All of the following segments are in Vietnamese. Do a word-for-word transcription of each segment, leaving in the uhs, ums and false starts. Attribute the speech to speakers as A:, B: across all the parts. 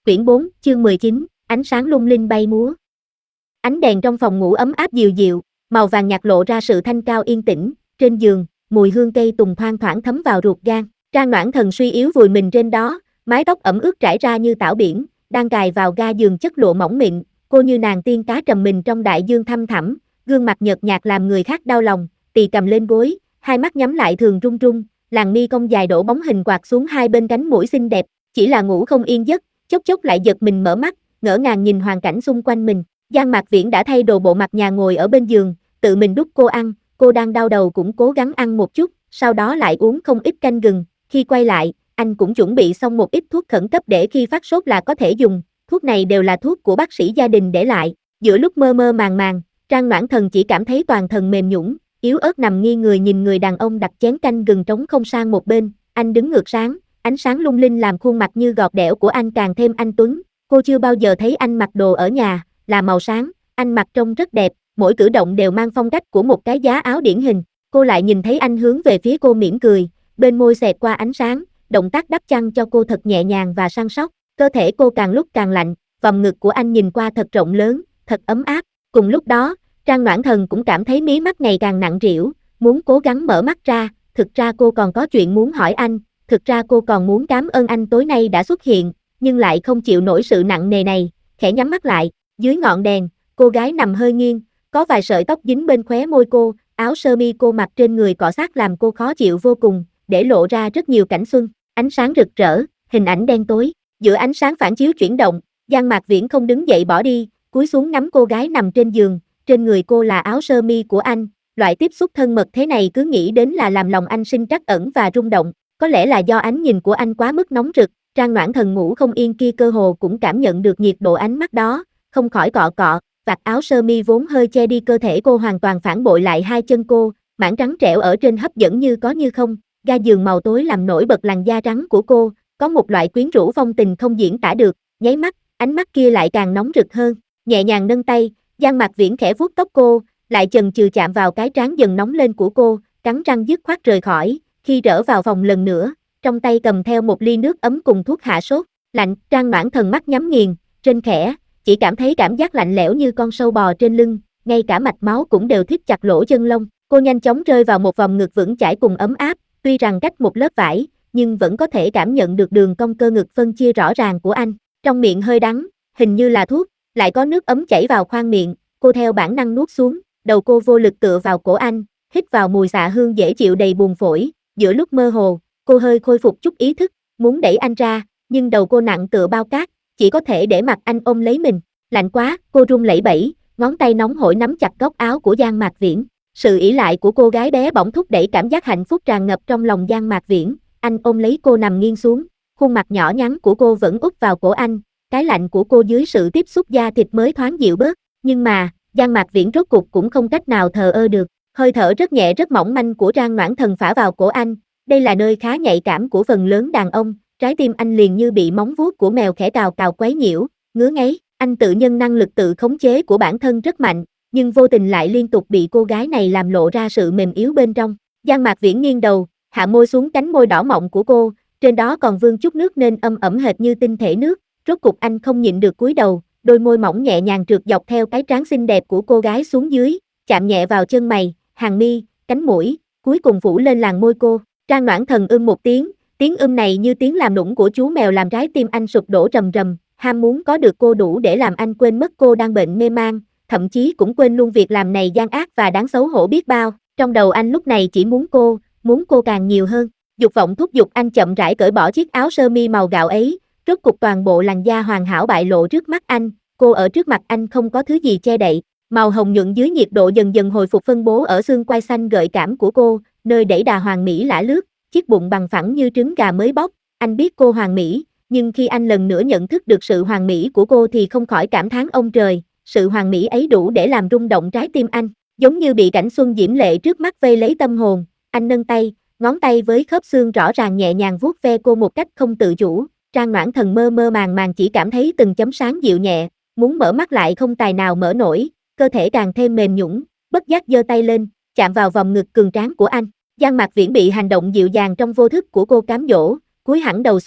A: Quyển bốn, chương mười chín, ánh sáng lung linh bay múa. Ánh đèn trong phòng ngủ ấm áp dịu dịu, màu vàng nhạt lộ ra sự thanh cao yên tĩnh, trên giường, mùi hương cây tùng thoang thoảng thấm vào ruột gan. Trang Noãn Thần suy yếu vùi mình trên đó, mái tóc ẩm ướt trải ra như tảo biển, đang cài vào ga giường chất lụa mỏng mịn, cô như nàng tiên cá trầm mình trong đại dương thăm thẳm, gương mặt nhợt nhạt làm người khác đau lòng, tì cầm lên gối, hai mắt nhắm lại thường run run, làn mi cong dài đổ bóng hình quạt xuống hai bên cánh mũi xinh đẹp, chỉ là ngủ không yên giấc, chốc chốc lại giật mình mở mắt, ngỡ ngàng nhìn hoàn cảnh xung quanh mình. Giang Mạc Viễn đã thay đồ bộ mặt nhà ngồi ở bên giường, tự mình đút cô ăn, cô đang đau đầu cũng cố gắng ăn một chút, sau đó lại uống không ít canh gừng, khi quay lại, anh cũng chuẩn bị xong một ít thuốc khẩn cấp để khi phát sốt là có thể dùng, thuốc này đều là thuốc của bác sĩ gia đình để lại. Giữa lúc mơ mơ màng màng, Trang Noãn Thần chỉ cảm thấy toàn thân mềm nhũn, yếu ớt nằm nghiêng người nhìn người đàn ông đặt chén canh gừng trống không sang một bên, anh đứng ngược sáng, ánh sáng lung linh làm khuôn mặt như gọt đẽo của anh càng thêm anh tuấn. Cô chưa bao giờ thấy anh mặc đồ ở nhà, là màu sáng, anh mặc trông rất đẹp, mỗi cử động đều mang phong cách của một cái giá áo điển hình. Cô lại nhìn thấy anh hướng về phía cô mỉm cười, bên môi xẹt qua ánh sáng, động tác đắp chăn cho cô thật nhẹ nhàng và săn sóc. Cơ thể cô càng lúc càng lạnh, vòng ngực của anh nhìn qua thật rộng lớn, thật ấm áp. Cùng lúc đó, Trang Noãn Thần cũng cảm thấy mí mắt ngày càng nặng trĩu, muốn cố gắng mở mắt ra, thực ra cô còn có chuyện muốn hỏi anh, thực ra cô còn muốn cảm ơn anh tối nay đã xuất hiện, nhưng lại không chịu nổi sự nặng nề này, khẽ nhắm mắt lại, dưới ngọn đèn, cô gái nằm hơi nghiêng, có vài sợi tóc dính bên khóe môi cô, áo sơ mi cô mặc trên người cọ xát làm cô khó chịu vô cùng, để lộ ra rất nhiều cảnh xuân, ánh sáng rực rỡ, hình ảnh đen tối, giữa ánh sáng phản chiếu chuyển động, Giang Mạc Viễn không đứng dậy bỏ đi, cúi xuống ngắm cô gái nằm trên giường, trên người cô là áo sơ mi của anh, loại tiếp xúc thân mật thế này cứ nghĩ đến là làm lòng anh sinh trắc ẩn và rung động, có lẽ là do ánh nhìn của anh quá mức nóng rực, Trang Noãn Thần ngủ không yên kia cơ hồ cũng cảm nhận được nhiệt độ ánh mắt đó, không khỏi cọ cọ, vạt áo sơ mi vốn hơi che đi cơ thể cô hoàn toàn phản bội lại hai chân cô, mảng trắng trẻo ở trên hấp dẫn như có như không, ga giường màu tối làm nổi bật làn da trắng của cô, có một loại quyến rũ phong tình không diễn tả được, nháy mắt, ánh mắt kia lại càng nóng rực hơn, nhẹ nhàng nâng tay, Giang Mạc Viễn khẽ vuốt tóc cô, lại chần chừ chạm vào cái trán dần nóng lên của cô, cắn răng dứt khoát rời khỏi, khi trở vào phòng lần nữa, trong tay cầm theo một ly nước ấm cùng thuốc hạ sốt, lạnh, Trang Noãn Thần mắt nhắm nghiền, trên khẽ, chỉ cảm thấy cảm giác lạnh lẽo như con sâu bò trên lưng, ngay cả mạch máu cũng đều thít chặt lỗ chân lông, cô nhanh chóng rơi vào một vòng ngực vững chãi cùng ấm áp, tuy rằng cách một lớp vải, nhưng vẫn có thể cảm nhận được đường cong cơ ngực phân chia rõ ràng của anh, trong miệng hơi đắng, hình như là thuốc, lại có nước ấm chảy vào khoang miệng, cô theo bản năng nuốt xuống, đầu cô vô lực tựa vào cổ anh, hít vào mùi xạ hương dễ chịu đầy buồn phổi, giữa lúc mơ hồ, cô hơi khôi phục chút ý thức, muốn đẩy anh ra, nhưng đầu cô nặng tựa bao cát, chỉ có thể để mặc anh ôm lấy mình, lạnh quá, cô run lẩy bẩy, ngón tay nóng hổi nắm chặt góc áo của Giang Mạc Viễn, sự ỷ lại của cô gái bé bỏng thúc đẩy cảm giác hạnh phúc tràn ngập trong lòng Giang Mạc Viễn, anh ôm lấy cô nằm nghiêng xuống, khuôn mặt nhỏ nhắn của cô vẫn úp vào cổ anh, cái lạnh của cô dưới sự tiếp xúc da thịt mới thoáng dịu bớt, nhưng mà, Giang Mạc Viễn rốt cục cũng không cách nào thờ ơ được, hơi thở rất nhẹ rất mỏng manh của Trang Noãn Thần phả vào cổ anh, đây là nơi khá nhạy cảm của phần lớn đàn ông, trái tim anh liền như bị móng vuốt của mèo khẽ cào cào quấy nhiễu, ngứa ngáy, anh tự nhân năng lực tự khống chế của bản thân rất mạnh, nhưng vô tình lại liên tục bị cô gái này làm lộ ra sự mềm yếu bên trong. Giang Mạc Viễn nghiêng đầu, hạ môi xuống cánh môi đỏ mọng của cô, trên đó còn vương chút nước nên âm ẩm hệt như tinh thể nước, rốt cục anh không nhịn được cúi đầu, đôi môi mỏng nhẹ nhàng trượt dọc theo cái trán xinh đẹp của cô gái xuống dưới, chạm nhẹ vào chân mày, hàng mi, cánh mũi, cuối cùng phủ lên làn môi cô. Trang Noãn Thần ưm một tiếng, tiếng ưm này như tiếng làm nũng của chú mèo làm trái tim anh sụp đổ rầm rầm, ham muốn có được cô đủ để làm anh quên mất cô đang bệnh mê man, thậm chí cũng quên luôn việc làm này gian ác và đáng xấu hổ biết bao, trong đầu anh lúc này chỉ muốn cô, muốn cô càng nhiều hơn, dục vọng thúc giục anh chậm rãi cởi bỏ chiếc áo sơ mi màu gạo ấy, rốt cục toàn bộ làn da hoàn hảo bại lộ trước mắt anh, cô ở trước mặt anh không có thứ gì che đậy, màu hồng nhuận dưới nhiệt độ dần dần hồi phục phân bố ở xương quai xanh gợi cảm của cô, nơi đẩy đà hoàn mỹ lả lướt, chiếc bụng bằng phẳng như trứng gà mới bóc, anh biết cô hoàn mỹ, nhưng khi anh lần nữa nhận thức được sự hoàn mỹ của cô thì không khỏi cảm thán ông trời, sự hoàn mỹ ấy đủ để làm rung động trái tim anh, giống như bị cảnh xuân diễm lệ trước mắt vây lấy tâm hồn, anh nâng tay, ngón tay với khớp xương rõ ràng nhẹ nhàng vuốt ve cô một cách không tự chủ, Trang Noãn Thần mơ mơ màng màng chỉ cảm thấy từng chấm sáng dịu nhẹ, muốn mở mắt lại không tài nào mở nổi, cơ thể càng thêm mềm nhũn, bất giác giơ tay lên, chạm vào vòng ngực cường tráng của anh. Giang Mạc Viễn bị hành động dịu dàng trong vô thức của cô cám dỗ, cúi hẳn đầu xuống,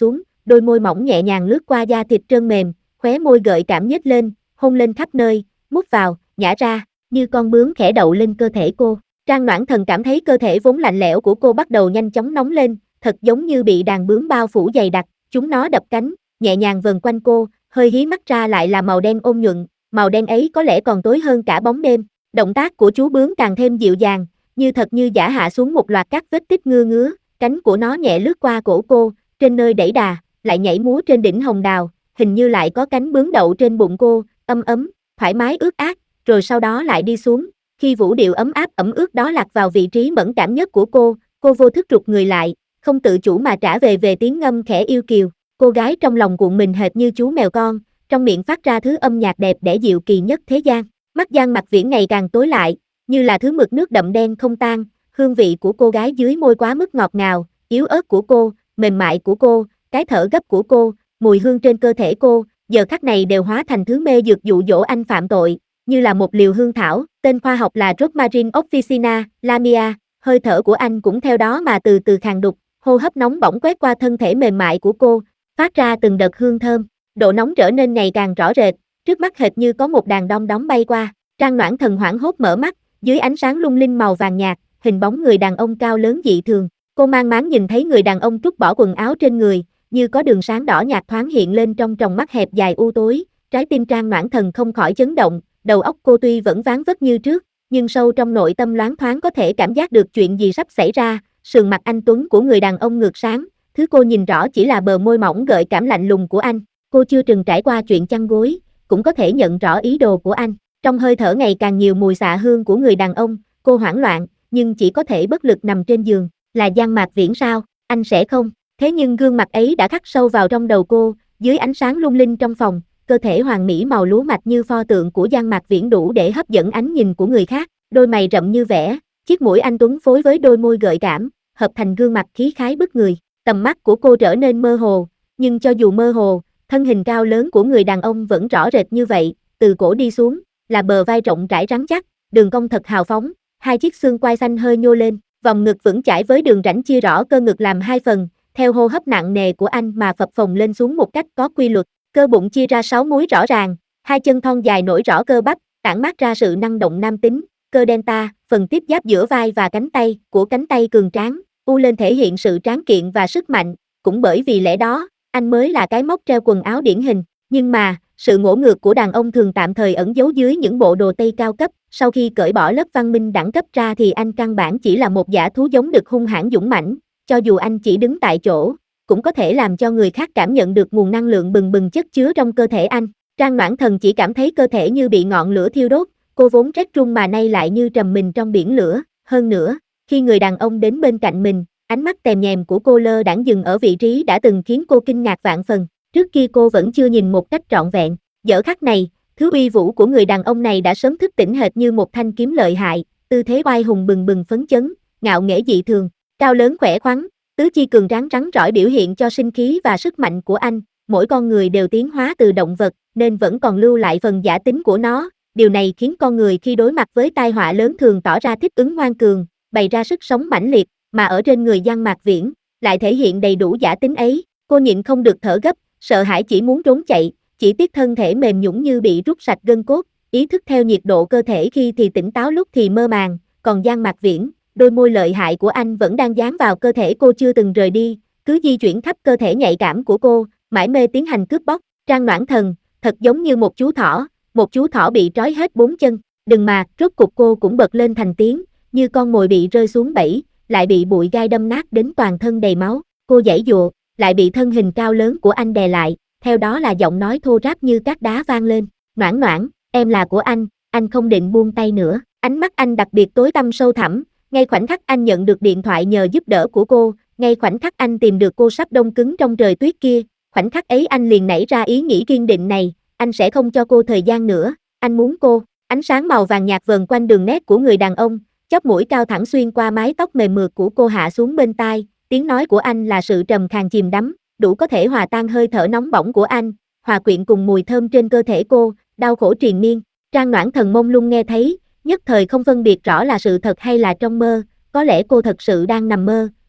A: đôi môi mỏng nhẹ nhàng lướt qua da thịt trơn mềm, khóe môi gợi cảm nhếch lên, hôn lên khắp nơi, mút vào, nhả ra, như con bướm khẽ đậu lên cơ thể cô. Trang Noãn Thần cảm thấy cơ thể vốn lạnh lẽo của cô bắt đầu nhanh chóng nóng lên, thật giống như bị đàn bướm bao phủ dày đặc, chúng nó đập cánh, nhẹ nhàng vần quanh cô, hơi hí mắt ra lại là màu đen ôn nhuận, màu đen ấy có lẽ còn tối hơn cả bóng đêm. Động tác của chú bướm càng thêm dịu dàng, như thật như giả hạ xuống một loạt các vết tích ngưa ngứa, cánh của nó nhẹ lướt qua cổ cô, trên nơi đẩy đà, lại nhảy múa trên đỉnh hồng đào, hình như lại có cánh bướm đậu trên bụng cô, ấm ấm, thoải mái ướt át, rồi sau đó lại đi xuống. Khi vũ điệu ấm áp ẩm ướt đó lạc vào vị trí mẫn cảm nhất của cô, cô vô thức rụt người lại, không tự chủ mà trả về về tiếng ngâm khẽ yêu kiều. Cô gái trong lòng cuộn mình hệt như chú mèo con, trong miệng phát ra thứ âm nhạc đẹp đẽ dịu kỳ nhất thế gian. Mắt Giang Mặc Viễn ngày càng tối lại, như là thứ mực nước đậm đen không tan, hương vị của cô gái dưới môi quá mức ngọt ngào, yếu ớt của cô, mềm mại của cô, cái thở gấp của cô, mùi hương trên cơ thể cô, giờ khắc này đều hóa thành thứ mê dược dụ dỗ anh phạm tội, như là một liều hương thảo, tên khoa học là Rosmarin officina, Lamia, hơi thở của anh cũng theo đó mà từ từ khàn đục, hô hấp nóng bỏng quét qua thân thể mềm mại của cô, phát ra từng đợt hương thơm, độ nóng trở nên ngày càng rõ rệt, trước mắt hệt như có một đàn đom đóm bay qua. Trang Noãn Thần hoảng hốt mở mắt, dưới ánh sáng lung linh màu vàng nhạt, hình bóng người đàn ông cao lớn dị thường. Cô mang máng nhìn thấy người đàn ông trút bỏ quần áo trên người, như có đường sáng đỏ nhạt thoáng hiện lên trong tròng mắt hẹp dài u tối. Trái tim Trang Noãn Thần không khỏi chấn động, đầu óc cô tuy vẫn ván vất như trước, nhưng sâu trong nội tâm loáng thoáng có thể cảm giác được chuyện gì sắp xảy ra. Sườn mặt anh tuấn của người đàn ông ngược sáng, thứ cô nhìn rõ chỉ là bờ môi mỏng gợi cảm lạnh lùng của anh. Cô chưa từng trải qua chuyện chăn gối, cũng có thể nhận rõ ý đồ của anh. Trong hơi thở ngày càng nhiều mùi xạ hương của người đàn ông, cô hoảng loạn, nhưng chỉ có thể bất lực nằm trên giường. Là Giang Mạc Viễn sao? Anh sẽ không? Thế nhưng gương mặt ấy đã khắc sâu vào trong đầu cô, dưới ánh sáng lung linh trong phòng, cơ thể hoàn mỹ màu lúa mạch như pho tượng của Giang Mạc Viễn đủ để hấp dẫn ánh nhìn của người khác. Đôi mày rậm như vẽ, chiếc mũi anh tuấn phối với đôi môi gợi cảm, hợp thành gương mặt khí khái bức người. Tầm mắt của cô trở nên mơ hồ, nhưng cho dù mơ hồ, thân hình cao lớn của người đàn ông vẫn rõ rệt như vậy, từ cổ đi xuống, là bờ vai rộng rãi rắn chắc, đường cong thật hào phóng, hai chiếc xương quai xanh hơi nhô lên, vòng ngực vững chãi với đường rãnh chia rõ cơ ngực làm hai phần, theo hô hấp nặng nề của anh mà phập phồng lên xuống một cách có quy luật, cơ bụng chia ra sáu múi rõ ràng, hai chân thon dài nổi rõ cơ bắp, tản mát ra sự năng động nam tính, cơ delta, phần tiếp giáp giữa vai và cánh tay, của cánh tay cường tráng, u lên thể hiện sự tráng kiện và sức mạnh, cũng bởi vì lẽ đó, anh mới là cái móc treo quần áo điển hình, nhưng mà, sự ngỗ ngược của đàn ông thường tạm thời ẩn giấu dưới những bộ đồ tây cao cấp, sau khi cởi bỏ lớp văn minh đẳng cấp ra thì anh căn bản chỉ là một dã thú giống đực hung hãn dũng mãnh, cho dù anh chỉ đứng tại chỗ, cũng có thể làm cho người khác cảm nhận được nguồn năng lượng bừng bừng chất chứa trong cơ thể anh. Trang Noãn Thần chỉ cảm thấy cơ thể như bị ngọn lửa thiêu đốt, cô vốn rét run mà nay lại như trầm mình trong biển lửa, hơn nữa, khi người đàn ông đến bên cạnh mình, ánh mắt tèm nhèm của cô lơ đãng dừng ở vị trí đã từng khiến cô kinh ngạc vạn phần. Trước kia cô vẫn chưa nhìn một cách trọn vẹn, giờ khắc này, thứ uy vũ của người đàn ông này đã sớm thức tỉnh hệt như một thanh kiếm lợi hại, tư thế oai hùng bừng bừng phấn chấn, ngạo nghễ dị thường, cao lớn khỏe khoắn, tứ chi cường tráng rắn rỏi biểu hiện cho sinh khí và sức mạnh của anh. Mỗi con người đều tiến hóa từ động vật, nên vẫn còn lưu lại phần giả tính của nó, điều này khiến con người khi đối mặt với tai họa lớn thường tỏ ra thích ứng ngoan cường, bày ra sức sống mãnh liệt, mà ở trên người Giang Mạc Viễn, lại thể hiện đầy đủ giả tính ấy. Cô nhịn không được thở gấp, sợ hãi chỉ muốn trốn chạy, chỉ tiếc thân thể mềm nhũn như bị rút sạch gân cốt, ý thức theo nhiệt độ cơ thể khi thì tỉnh táo lúc thì mơ màng, còn Giang Mạc Viễn, đôi môi lợi hại của anh vẫn đang dán vào cơ thể cô chưa từng rời đi, cứ di chuyển khắp cơ thể nhạy cảm của cô, mải mê tiến hành cướp bóc. Trang Noãn Thần, thật giống như một chú thỏ, một chú thỏ bị trói hết bốn chân, đừng mà, rốt cục cô cũng bật lên thành tiếng, như con mồi bị rơi xuống bẫy, lại bị bụi gai đâm nát đến toàn thân đầy máu, cô giãy giụa, lại bị thân hình cao lớn của anh đè lại, theo đó là giọng nói thô ráp như cát đá vang lên, Noãn Noãn, em là của anh, anh không định buông tay nữa. Ánh mắt anh đặc biệt tối tăm sâu thẳm, ngay khoảnh khắc anh nhận được điện thoại nhờ giúp đỡ của cô, ngay khoảnh khắc anh tìm được cô sắp đông cứng trong trời tuyết kia, khoảnh khắc ấy anh liền nảy ra ý nghĩ kiên định này, anh sẽ không cho cô thời gian nữa, anh muốn cô. Ánh sáng màu vàng nhạt vờn quanh đường nét của người đàn ông, chóp mũi cao thẳng xuyên qua mái tóc mềm mượt của cô hạ xuống bên tai, tiếng nói của anh là sự trầm khàn chìm đắm, đủ có thể hòa tan hơi thở nóng bỏng của anh, hòa quyện cùng mùi thơm trên cơ thể cô, đau khổ triền miên. Trang Noãn Thần mông lung nghe thấy, nhất thời không phân biệt rõ là sự thật hay là trong mơ, có lẽ cô thật sự đang nằm mơ,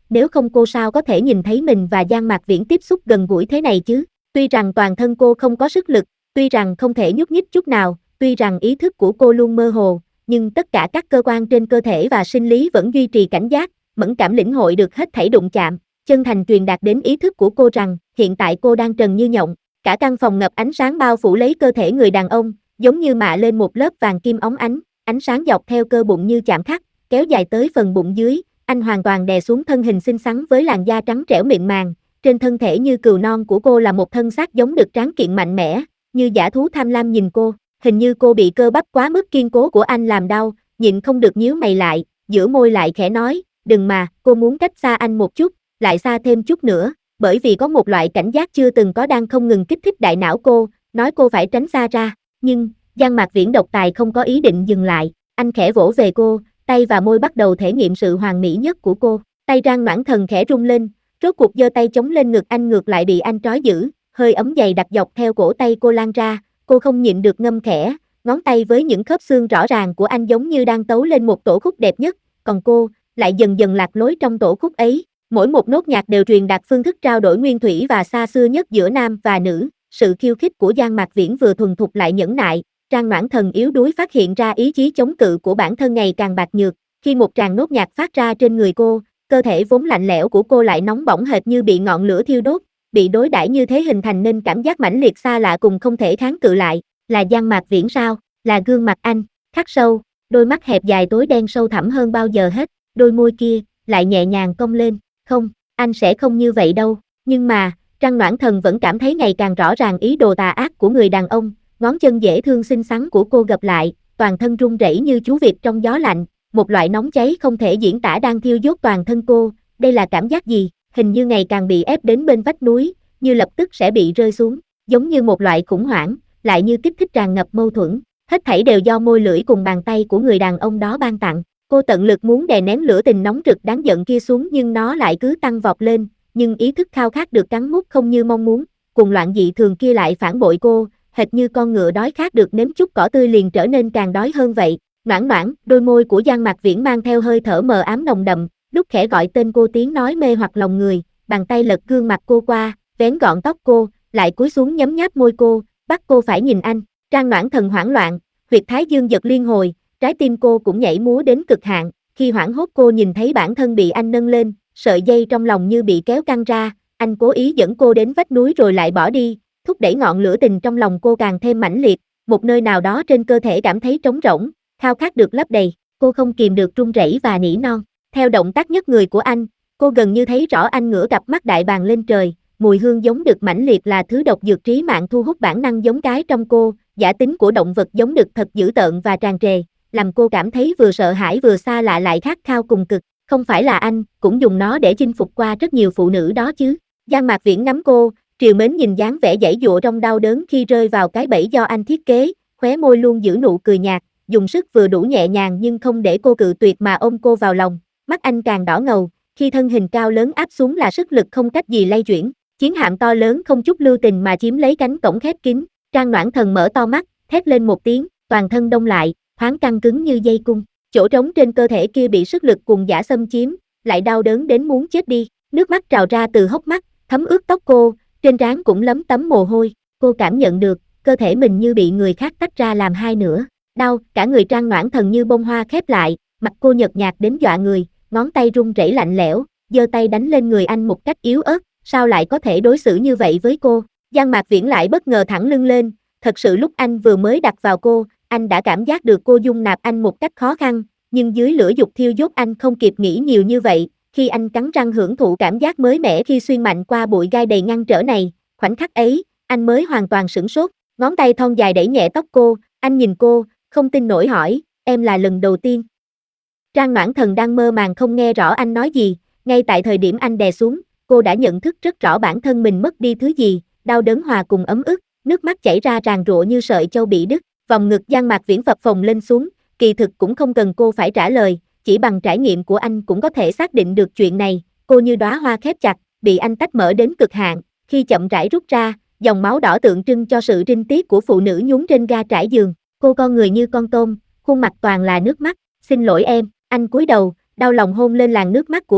A: nếu không cô sao có thể nhìn thấy mình và Giang Mạc Viễn tiếp xúc gần gũi thế này chứ? Tuy rằng toàn thân cô không có sức lực, tuy rằng không thể nhúc nhích chút nào, tuy rằng ý thức của cô luôn mơ hồ, nhưng tất cả các cơ quan trên cơ thể và sinh lý vẫn duy trì cảnh giác, mẫn cảm lĩnh hội được hết thảy đụng chạm, chân thành truyền đạt đến ý thức của cô rằng, hiện tại cô đang trần như nhộng, cả căn phòng ngập ánh sáng bao phủ lấy cơ thể người đàn ông, giống như mạ lên một lớp vàng kim óng ánh, ánh sáng dọc theo cơ bụng như chạm khắc, kéo dài tới phần bụng dưới, anh hoàn toàn đè xuống thân hình xinh xắn với làn da trắng trẻo mịn màng, trên thân thể như cừu non của cô là một thân xác giống đực tráng kiện mạnh mẽ, như dã thú tham lam nhìn cô, hình như cô bị cơ bắp quá mức kiên cố của anh làm đau, nhịn không được nhíu mày lại, giữa môi lại khẽ nói, đừng mà, cô muốn cách xa anh một chút, lại xa thêm chút nữa, bởi vì có một loại cảnh giác chưa từng có đang không ngừng kích thích đại não cô, nói cô phải tránh xa ra, nhưng, Giang Mạc Viễn độc tài không có ý định dừng lại, anh khẽ vỗ về cô, tay và môi bắt đầu thể nghiệm sự hoàn mỹ nhất của cô, tay Trang Noãn Thần khẽ rung lên, rốt cuộc giơ tay chống lên ngực anh ngược lại bị anh trói giữ, hơi ấm dày đặc dọc theo cổ tay cô lan ra, cô không nhịn được ngâm khẽ, ngón tay với những khớp xương rõ ràng của anh giống như đang tấu lên một tổ khúc đẹp nhất, còn cô, lại dần dần lạc lối trong tổ khúc ấy, mỗi một nốt nhạc đều truyền đạt phương thức trao đổi nguyên thủy và xa xưa nhất giữa nam và nữ, sự khiêu khích của Giang Mạc Viễn vừa thuần thục lại nhẫn nại, Trang Noãn Thần yếu đuối phát hiện ra ý chí chống cự của bản thân ngày càng bạc nhược, khi một tràng nốt nhạc phát ra trên người cô, cơ thể vốn lạnh lẽo của cô lại nóng bỏng hệt như bị ngọn lửa thiêu đốt, bị đối đãi như thế hình thành nên cảm giác mãnh liệt xa lạ cùng không thể kháng cự lại, là Giang Mạc Viễn sao, là gương mặt anh, khắc sâu, đôi mắt hẹp dài tối đen sâu thẳm hơn bao giờ hết, đôi môi kia, lại nhẹ nhàng cong lên, không, anh sẽ không như vậy đâu, nhưng mà, Trang Noãn Thần vẫn cảm thấy ngày càng rõ ràng ý đồ tà ác của người đàn ông, ngón chân dễ thương xinh xắn của cô gập lại, toàn thân run rẩy như chú vịt trong gió lạnh, một loại nóng cháy không thể diễn tả đang thiêu đốt toàn thân cô, đây là cảm giác gì, hình như ngày càng bị ép đến bên vách núi, như lập tức sẽ bị rơi xuống, giống như một loại khủng hoảng, lại như kích thích tràn ngập mâu thuẫn, hết thảy đều do môi lưỡi cùng bàn tay của người đàn ông đó ban tặng, cô tận lực muốn đè nén lửa tình nóng rực đáng giận kia xuống nhưng nó lại cứ tăng vọt lên, nhưng ý thức khao khát được cắn mút không như mong muốn, cuồng loạn dị thường kia lại phản bội cô, hệt như con ngựa đói khát được nếm chút cỏ tươi liền trở nên càng đói hơn vậy. Noãn noãn, đôi môi của Giang Mạc Viễn mang theo hơi thở mờ ám nồng đậm, lúc khẽ gọi tên cô tiếng nói mê hoặc lòng người, bàn tay lật gương mặt cô qua, vén gọn tóc cô, lại cúi xuống nhấm nháp môi cô, bắt cô phải nhìn anh. Trang Noãn Thần hoảng loạn, huyệt thái dương giật liên hồi, trái tim cô cũng nhảy múa đến cực hạn, khi hoảng hốt cô nhìn thấy bản thân bị anh nâng lên, sợi dây trong lòng như bị kéo căng ra, anh cố ý dẫn cô đến vách núi rồi lại bỏ đi, thúc đẩy ngọn lửa tình trong lòng cô càng thêm mãnh liệt, một nơi nào đó trên cơ thể cảm thấy trống rỗng, khao khát được lấp đầy, cô không kìm được run rẩy và nỉ non. Theo động tác nhấc người của anh, cô gần như thấy rõ anh ngửa cặp mắt đại bàng lên trời, mùi hương giống đực mãnh liệt là thứ độc dược trí mạng thu hút bản năng giống cái trong cô, giả tính của động vật giống đực thật dữ tợn và tràn trề, làm cô cảm thấy vừa sợ hãi vừa xa lạ lại khát khao cùng cực, không phải là anh, cũng dùng nó để chinh phục qua rất nhiều phụ nữ đó chứ. Giang Mạc Viễn ngắm cô, trìu mến nhìn dáng vẻ giãy giụa trong đau đớn khi rơi vào cái bẫy do anh thiết kế, khóe môi luôn giữ nụ cười nhạt, dùng sức vừa đủ nhẹ nhàng nhưng không để cô cự tuyệt mà ôm cô vào lòng, mắt anh càng đỏ ngầu, khi thân hình cao lớn áp xuống là sức lực không cách gì lay chuyển, chiến hạm to lớn không chút lưu tình mà chiếm lấy cánh cổng khép kín, Trang Noãn Thần mở to mắt, thét lên một tiếng, toàn thân đông lại, thoáng căng cứng như dây cung, chỗ trống trên cơ thể kia bị sức lực cuồng dã xâm chiếm, lại đau đớn đến muốn chết đi, nước mắt trào ra từ hốc mắt, thấm ướt tóc cô, trên trán cũng lấm tấm mồ hôi, cô cảm nhận được, cơ thể mình như bị người khác tách ra làm hai nửa, đau, cả người Trang Noãn Thần như bông hoa khép lại, mặt cô nhợt nhạt đến dọa người, ngón tay run rẩy lạnh lẽo, giơ tay đánh lên người anh một cách yếu ớt, sao lại có thể đối xử như vậy với cô? Giang Mạc Viễn lại bất ngờ thẳng lưng lên, thật sự lúc anh vừa mới đặt vào cô, anh đã cảm giác được cô dung nạp anh một cách khó khăn, nhưng dưới lửa dục thiêu đốt anh không kịp nghĩ nhiều như vậy, khi anh cắn răng hưởng thụ cảm giác mới mẻ khi xuyên mạnh qua bụi gai đầy ngăn trở này, khoảnh khắc ấy, anh mới hoàn toàn sửng sốt, ngón tay thon dài đẩy nhẹ tóc cô, anh nhìn cô, không tin nổi hỏi, em là lần đầu tiên. Trang Noãn Thần đang mơ màng không nghe rõ anh nói gì, ngay tại thời điểm anh đè xuống, cô đã nhận thức rất rõ bản thân mình mất đi thứ gì, đau đớn hòa cùng ấm ức, nước mắt chảy ra ràn rụa như sợi châu bị đứt, vòng ngực Giang Mạc Viễn phập phồng lên xuống, kỳ thực cũng không cần cô phải trả lời, chỉ bằng trải nghiệm của anh cũng có thể xác định được chuyện này, cô như đóa hoa khép chặt, bị anh tách mở đến cực hạn, khi chậm rãi rút ra, dòng máu đỏ tượng trưng cho sự trinh tiết của phụ nữ nhún trên ga trải giường, cô con người như con tôm, khuôn mặt toàn là nước mắt, xin lỗi em, anh cúi đầu, đau lòng hôn lên làn nước mắt của cô,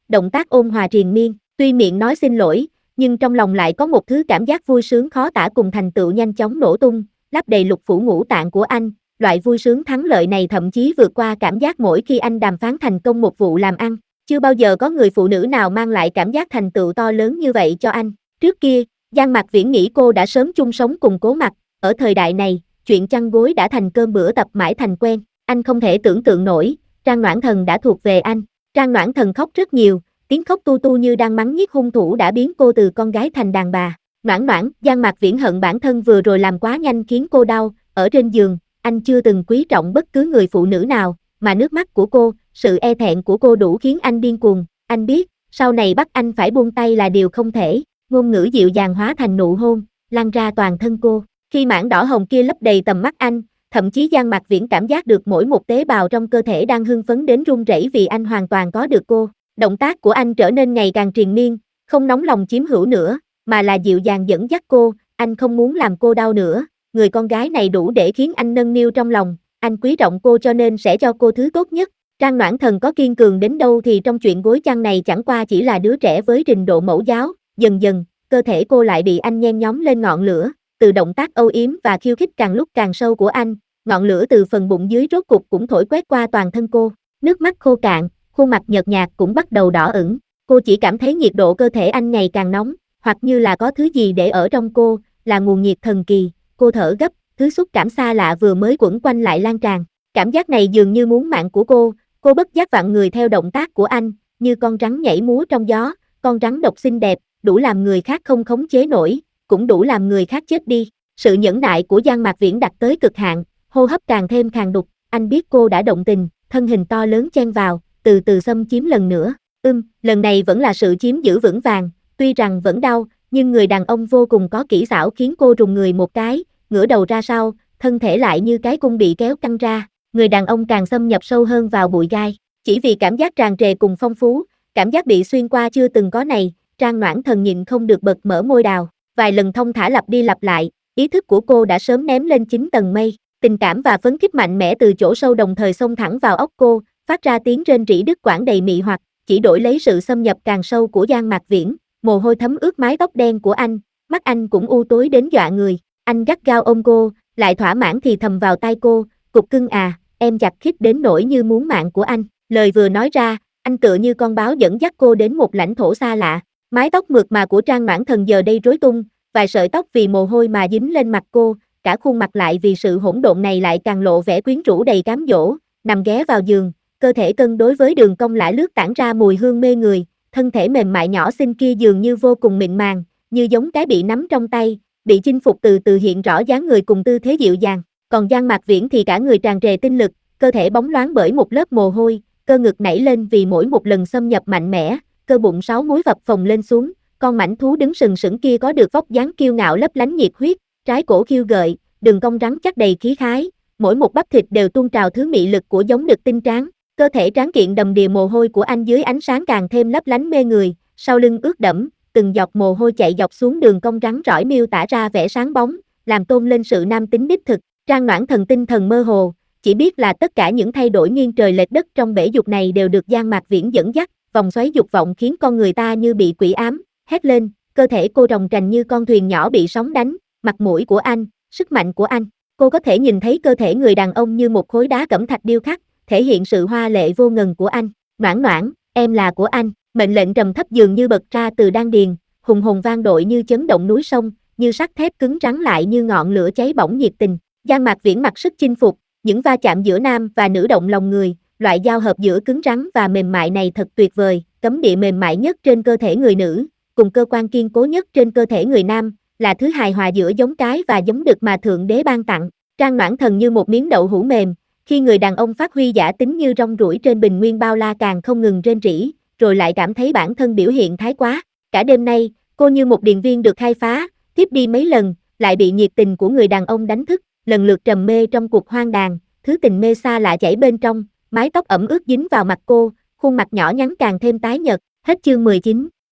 A: động tác ôn hòa triền miên, tuy miệng nói xin lỗi, nhưng trong lòng lại có một thứ cảm giác vui sướng khó tả cùng thành tựu nhanh chóng nổ tung, lấp đầy lục phủ ngũ tạng của anh. Loại vui sướng thắng lợi này thậm chí vượt qua cảm giác mỗi khi anh đàm phán thành công một vụ làm ăn. Chưa bao giờ có người phụ nữ nào mang lại cảm giác thành tựu to lớn như vậy cho anh. Trước kia, Giang Mạc Viễn nghĩ cô đã sớm chung sống cùng Cố Mặc, ở thời đại này, chuyện chăn gối đã thành cơm bữa tập mãi thành quen. Anh không thể tưởng tượng nổi, Trang Noãn Thần đã thuộc về anh. Trang Noãn Thần khóc rất nhiều, tiếng khóc tu tu như đang mắng nhiếc hung thủ đã biến cô từ con gái thành đàn bà. Noãn Noãn, Giang Mạc Viễn hận bản thân vừa rồi làm quá nhanh khiến cô đau, ở trên giường, anh chưa từng quý trọng bất cứ người phụ nữ nào, mà nước mắt của cô, sự e thẹn của cô đủ khiến anh điên cuồng. Anh biết, sau này bắt anh phải buông tay là điều không thể. Ngôn ngữ dịu dàng hóa thành nụ hôn, lan ra toàn thân cô. Khi mảng đỏ hồng kia lấp đầy tầm mắt anh, thậm chí Giang Mạc Viễn cảm giác được mỗi một tế bào trong cơ thể đang hưng phấn đến run rẩy vì anh hoàn toàn có được cô. Động tác của anh trở nên ngày càng triền miên, không nóng lòng chiếm hữu nữa, mà là dịu dàng dẫn dắt cô. Anh không muốn làm cô đau nữa. Người con gái này đủ để khiến anh nâng niu trong lòng. Anh quý trọng cô cho nên sẽ cho cô thứ tốt nhất. Trang Noãn Thần có kiên cường đến đâu thì trong chuyện gối chăn này chẳng qua chỉ là đứa trẻ với trình độ mẫu giáo. Dần dần, cơ thể cô lại bị anh nhen nhóm lên ngọn lửa. Từ động tác âu yếm và khiêu khích càng lúc càng sâu của anh, ngọn lửa từ phần bụng dưới rốt cục cũng thổi quét qua toàn thân cô. Nước mắt khô cạn, khuôn mặt nhợt nhạt cũng bắt đầu đỏ ửng. Cô chỉ cảm thấy nhiệt độ cơ thể anh ngày càng nóng, hoặc như là có thứ gì để ở trong cô, là nguồn nhiệt thần kỳ. Cô thở gấp, thứ xúc cảm xa lạ vừa mới quẩn quanh lại lan tràn. Cảm giác này dường như muốn mạng của cô. Cô bất giác vặn người theo động tác của anh, như con rắn nhảy múa trong gió, con rắn độc xinh đẹp, đủ làm người khác không khống chế nổi, cũng đủ làm người khác chết đi. Sự nhẫn nại của Giang Mạc Viễn đạt tới cực hạn, hô hấp càng thêm khàn đục. Anh biết cô đã động tình, thân hình to lớn chen vào, từ từ xâm chiếm lần nữa. Ưm, lần này vẫn là sự chiếm giữ vững vàng, tuy rằng vẫn đau, nhưng người đàn ông vô cùng có kỹ xảo khiến cô rùng người một cái, ngửa đầu ra sau, thân thể lại như cái cung bị kéo căng ra. Người đàn ông càng xâm nhập sâu hơn vào bụi gai, chỉ vì cảm giác tràn trề cùng phong phú, cảm giác bị xuyên qua chưa từng có này, Trang Noãn Thần nhịn không được bật mở môi đào. Vài lần thông thả lặp đi lặp lại, ý thức của cô đã sớm ném lên chín tầng mây, tình cảm và phấn khích mạnh mẽ từ chỗ sâu đồng thời xông thẳng vào óc cô, phát ra tiếng rên rỉ đứt quãng đầy mị hoặc, chỉ đổi lấy sự xâm nhập càng sâu của Giang Mạc Viễn. Mồ hôi thấm ướt mái tóc đen của anh, mắt anh cũng u tối đến dọa người. Anh gắt gao ôm cô, lại thỏa mãn thì thầm vào tai cô, cục cưng à, em chặt khít đến nỗi như muốn mạng của anh. Lời vừa nói ra, anh tựa như con báo dẫn dắt cô đến một lãnh thổ xa lạ. Mái tóc mượt mà của Trang Noãn Thần giờ đây rối tung, vài sợi tóc vì mồ hôi mà dính lên mặt cô, cả khuôn mặt lại vì sự hỗn độn này lại càng lộ vẻ quyến rũ đầy cám dỗ. Nằm ghé vào giường, cơ thể cân đối với đường cong lả lướt tản ra mùi hương mê người, thân thể mềm mại nhỏ xinh kia dường như vô cùng mịn màng, như giống cái bị nắm trong tay, bị chinh phục từ từ hiện rõ dáng người cùng tư thế dịu dàng. Còn Giang Mạc Viễn thì cả người tràn trề tinh lực, cơ thể bóng loáng bởi một lớp mồ hôi, cơ ngực nảy lên vì mỗi một lần xâm nhập mạnh mẽ, cơ bụng sáu múi phập phồng lên xuống, con mãnh thú đứng sừng sững kia có được vóc dáng kiêu ngạo lấp lánh nhiệt huyết, trái cổ khiêu gợi, đường cong rắn chắc đầy khí khái, mỗi một bắp thịt đều tuôn trào thứ mị lực của giống đực tinh tráng, cơ thể tráng kiện đầm đìa mồ hôi của anh dưới ánh sáng càng thêm lấp lánh mê người, sau lưng ướt đẫm, từng giọt mồ hôi chạy dọc xuống đường cong rắn rỏi miêu tả ra vẻ sáng bóng, làm tôn lên sự nam tính đích thực. Trang Noãn Thần tinh thần mơ hồ, chỉ biết là tất cả những thay đổi nghiêng trời lệch đất trong bể dục này đều được Giang Mạc Viễn dẫn dắt, vòng xoáy dục vọng khiến con người ta như bị quỷ ám, hét lên, cơ thể cô ròng trành như con thuyền nhỏ bị sóng đánh, mặt mũi của anh, sức mạnh của anh. Cô có thể nhìn thấy cơ thể người đàn ông như một khối đá cẩm thạch điêu khắc, thể hiện sự hoa lệ vô ngần của anh. Noãn Noãn, em là của anh. Mệnh lệnh trầm thấp dường như bật ra từ đan điền, hùng hồn vang dội như chấn động núi sông, như sắt thép cứng rắn lại như ngọn lửa cháy bỏng nhiệt tình. Giang Mạc Viễn mặc sức chinh phục, những va chạm giữa nam và nữ động lòng người, loại giao hợp giữa cứng rắn và mềm mại này thật tuyệt vời, cấm địa mềm mại nhất trên cơ thể người nữ, cùng cơ quan kiên cố nhất trên cơ thể người nam, là thứ hài hòa giữa giống cái và giống đực mà Thượng Đế ban tặng. Trang Noãn Thần như một miếng đậu hũ mềm, khi người đàn ông phát huy giả tính như rong ruổi trên bình nguyên bao la càng không ngừng rên rỉ, rồi lại cảm thấy bản thân biểu hiện thái quá. Cả đêm nay, cô như một điền viên được khai phá, tiếp đi mấy lần, lại bị nhiệt tình của người đàn ông đánh thức, lần lượt trầm mê trong cuộc hoang đàn, thứ tình mê xa lạ chảy bên trong, mái tóc ẩm ướt dính vào mặt cô, khuôn mặt nhỏ nhắn càng thêm tái nhợt. Hết chương mười chín.